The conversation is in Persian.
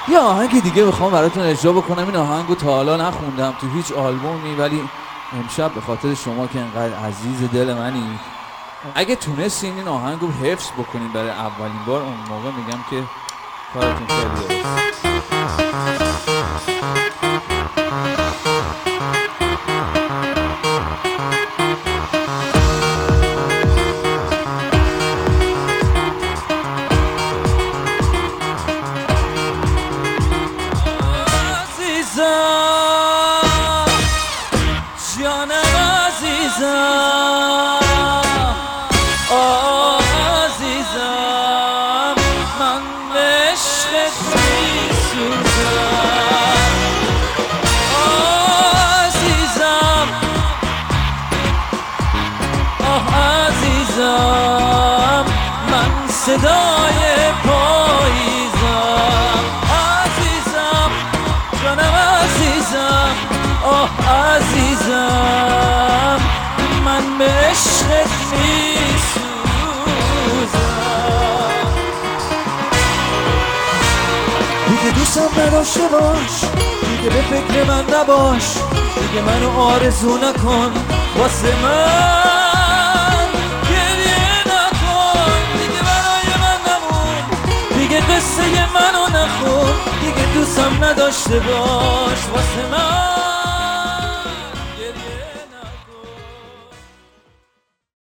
یه آهنگ دیگه میخوام براتون اجرا بکنم. این آهنگو تا حالا نخوندم تو هیچ آلبومی، ولی امشب به خاطر شما که انقدر عزیز دل منی، اگه تونستین این آهنگو حفظ بکنین برای اولین بار، اون موقع میگم که کارتون خیلی درست. جانم عزیزم، عزیزم، من به عشقت میسوزم. عزیزم، عزیزم، من صدای پاییزم. عزیزم، جانم عزیزم، عزیزم، من به عشقت میسوزم. دیگه دوستم نداشته باش، دیگه به فکر من نباش، دیگه منو آرزو نکن واسه من، گریه نکن، دیگه برای من نمون، دیگه قصه منو نخون، دیگه دوستم نداشته باش واسه من.